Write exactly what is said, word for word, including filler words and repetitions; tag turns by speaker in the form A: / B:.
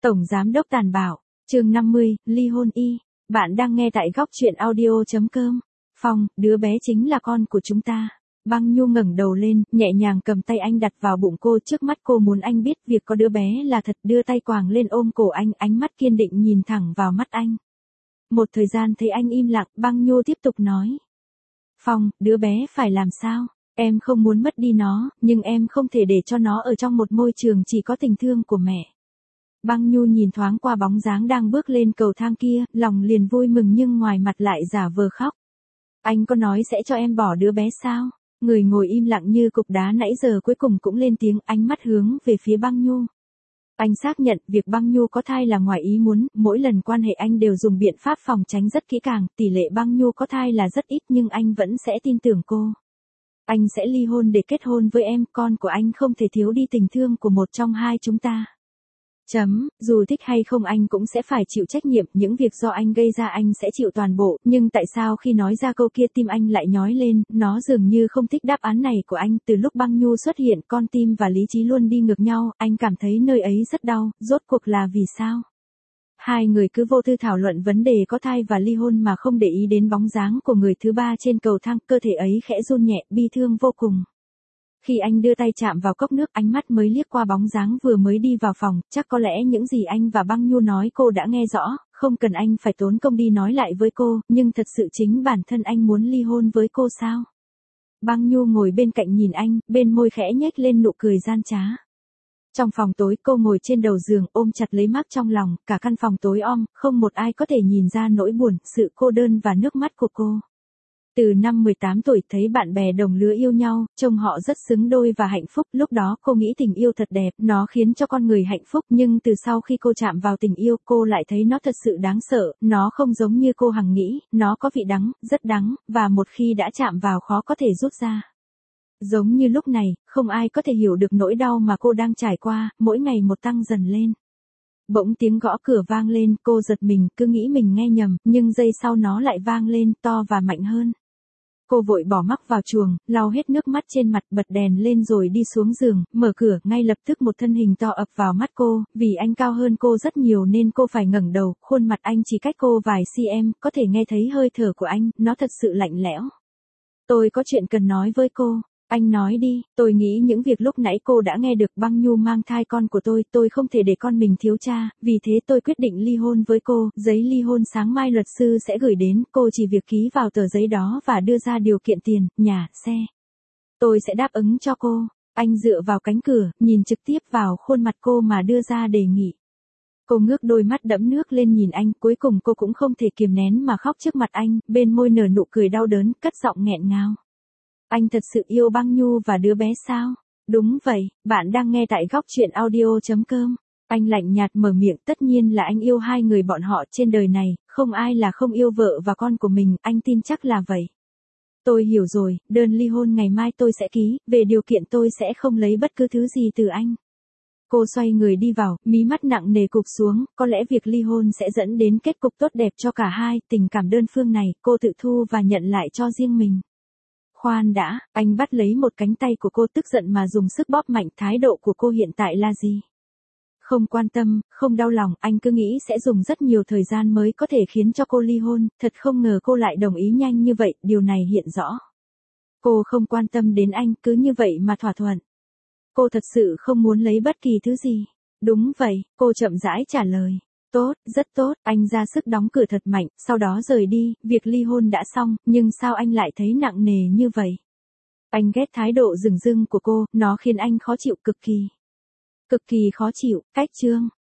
A: Tổng Giám đốc tàn bạo, chương năm mươi, ly hôn y. Bạn đang nghe tại góc truyện audio.com. Phong, đứa bé chính là con của chúng ta. Băng Nhu ngẩng đầu lên, nhẹ nhàng cầm tay anh đặt vào bụng cô, trước mắt cô muốn anh biết việc có đứa bé là thật, đưa tay quàng lên ôm cổ anh, ánh mắt kiên định nhìn thẳng vào mắt anh. Một thời gian thấy anh im lặng, Băng Nhu tiếp tục nói. Phong, đứa bé phải làm sao? Em không muốn mất đi nó, nhưng em không thể để cho nó ở trong một môi trường chỉ có tình thương của mẹ. Băng Nhu nhìn thoáng qua bóng dáng đang bước lên cầu thang kia, lòng liền vui mừng nhưng ngoài mặt lại giả vờ khóc. Anh có nói sẽ cho em bỏ đứa bé sao? Người ngồi im lặng như cục đá nãy giờ cuối cùng cũng lên tiếng, ánh mắt hướng về phía Băng Nhu. Anh xác nhận việc Băng Nhu có thai là ngoài ý muốn, mỗi lần quan hệ anh đều dùng biện pháp phòng tránh rất kỹ càng, tỷ lệ Băng Nhu có thai là rất ít nhưng anh vẫn sẽ tin tưởng cô. Anh sẽ ly hôn để kết hôn với em, con của anh không thể thiếu đi tình thương của một trong hai chúng ta. Chấm, dù thích hay không anh cũng sẽ phải chịu trách nhiệm, những việc do anh gây ra anh sẽ chịu toàn bộ, nhưng tại sao khi nói ra câu kia tim anh lại nhói lên, nó dường như không thích đáp án này của anh, từ lúc Băng Nhu xuất hiện con tim và lý trí luôn đi ngược nhau, anh cảm thấy nơi ấy rất đau, rốt cuộc là vì sao? Hai người cứ vô tư thảo luận vấn đề có thai và ly hôn mà không để ý đến bóng dáng của người thứ ba trên cầu thang, cơ thể ấy khẽ run nhẹ, bi thương vô cùng. Khi anh đưa tay chạm vào cốc nước, ánh mắt mới liếc qua bóng dáng vừa mới đi vào phòng, chắc có lẽ những gì anh và Băng Nhu nói cô đã nghe rõ, không cần anh phải tốn công đi nói lại với cô, nhưng thật sự chính bản thân anh muốn ly hôn với cô sao? Băng Nhu ngồi bên cạnh nhìn anh, bên môi khẽ nhếch lên nụ cười gian trá. Trong phòng tối cô ngồi trên đầu giường ôm chặt lấy Mark trong lòng, cả căn phòng tối om, không một ai có thể nhìn ra nỗi buồn, sự cô đơn và nước mắt của cô. Từ năm mười tám tuổi thấy bạn bè đồng lứa yêu nhau, trông họ rất xứng đôi và hạnh phúc, lúc đó cô nghĩ tình yêu thật đẹp, nó khiến cho con người hạnh phúc, nhưng từ sau khi cô chạm vào tình yêu, cô lại thấy nó thật sự đáng sợ, nó không giống như cô hằng nghĩ, nó có vị đắng, rất đắng, và một khi đã chạm vào khó có thể rút ra. Giống như lúc này, không ai có thể hiểu được nỗi đau mà cô đang trải qua, mỗi ngày một tăng dần lên. Bỗng tiếng gõ cửa vang lên, cô giật mình, cứ nghĩ mình nghe nhầm, nhưng giây sau nó lại vang lên, to và mạnh hơn. Cô vội bỏ Mark vào chuồng, lau hết nước mắt trên mặt, bật đèn lên rồi đi xuống giường, mở cửa, ngay lập tức một thân hình to ập vào mắt cô, vì anh cao hơn cô rất nhiều nên cô phải ngẩng đầu, khuôn mặt anh chỉ cách cô vài cm, có thể nghe thấy hơi thở của anh, nó thật sự lạnh lẽo. Tôi có chuyện cần nói với cô. Anh nói đi, tôi nghĩ những việc lúc nãy cô đã nghe được. Băng Nhu mang thai con của tôi, tôi không thể để con mình thiếu cha, vì thế tôi quyết định ly hôn với cô, giấy ly hôn sáng mai luật sư sẽ gửi đến, cô chỉ việc ký vào tờ giấy đó và đưa ra điều kiện tiền, nhà, xe. Tôi sẽ đáp ứng cho cô. Anh dựa vào cánh cửa, nhìn trực tiếp vào khuôn mặt cô mà đưa ra đề nghị. Cô ngước đôi mắt đẫm nước lên nhìn anh, cuối cùng cô cũng không thể kiềm nén mà khóc trước mặt anh, bên môi nở nụ cười đau đớn, cất giọng nghẹn ngào. Anh thật sự yêu Băng Nhu và đứa bé sao? Đúng vậy, bạn đang nghe tại góc truyện audio.com. Anh lạnh nhạt mở miệng, tất nhiên là anh yêu hai người bọn họ trên đời này, không ai là không yêu vợ và con của mình, anh tin chắc là vậy. Tôi hiểu rồi, đơn ly hôn ngày mai tôi sẽ ký, về điều kiện tôi sẽ không lấy bất cứ thứ gì từ anh. Cô xoay người đi vào, mí mắt nặng nề cụp xuống, có lẽ việc ly hôn sẽ dẫn đến kết cục tốt đẹp cho cả hai, tình cảm đơn phương này, cô tự thu và nhận lại cho riêng mình. Khoan đã, anh bắt lấy một cánh tay của cô tức giận mà dùng sức bóp mạnh, thái độ của cô hiện tại là gì? Không quan tâm, không đau lòng, anh cứ nghĩ sẽ dùng rất nhiều thời gian mới có thể khiến cho cô ly hôn, thật không ngờ cô lại đồng ý nhanh như vậy, điều này hiện rõ. Cô không quan tâm đến anh, cứ như vậy mà thỏa thuận. Cô thật sự không muốn lấy bất kỳ thứ gì. Đúng vậy, cô chậm rãi trả lời. Tốt, rất tốt, anh ra sức đóng cửa thật mạnh, sau đó rời đi, việc ly hôn đã xong, nhưng sao anh lại thấy nặng nề như vậy? Anh ghét thái độ dửng dưng của cô, nó khiến anh khó chịu cực kỳ. Cực kỳ khó chịu, cách chương.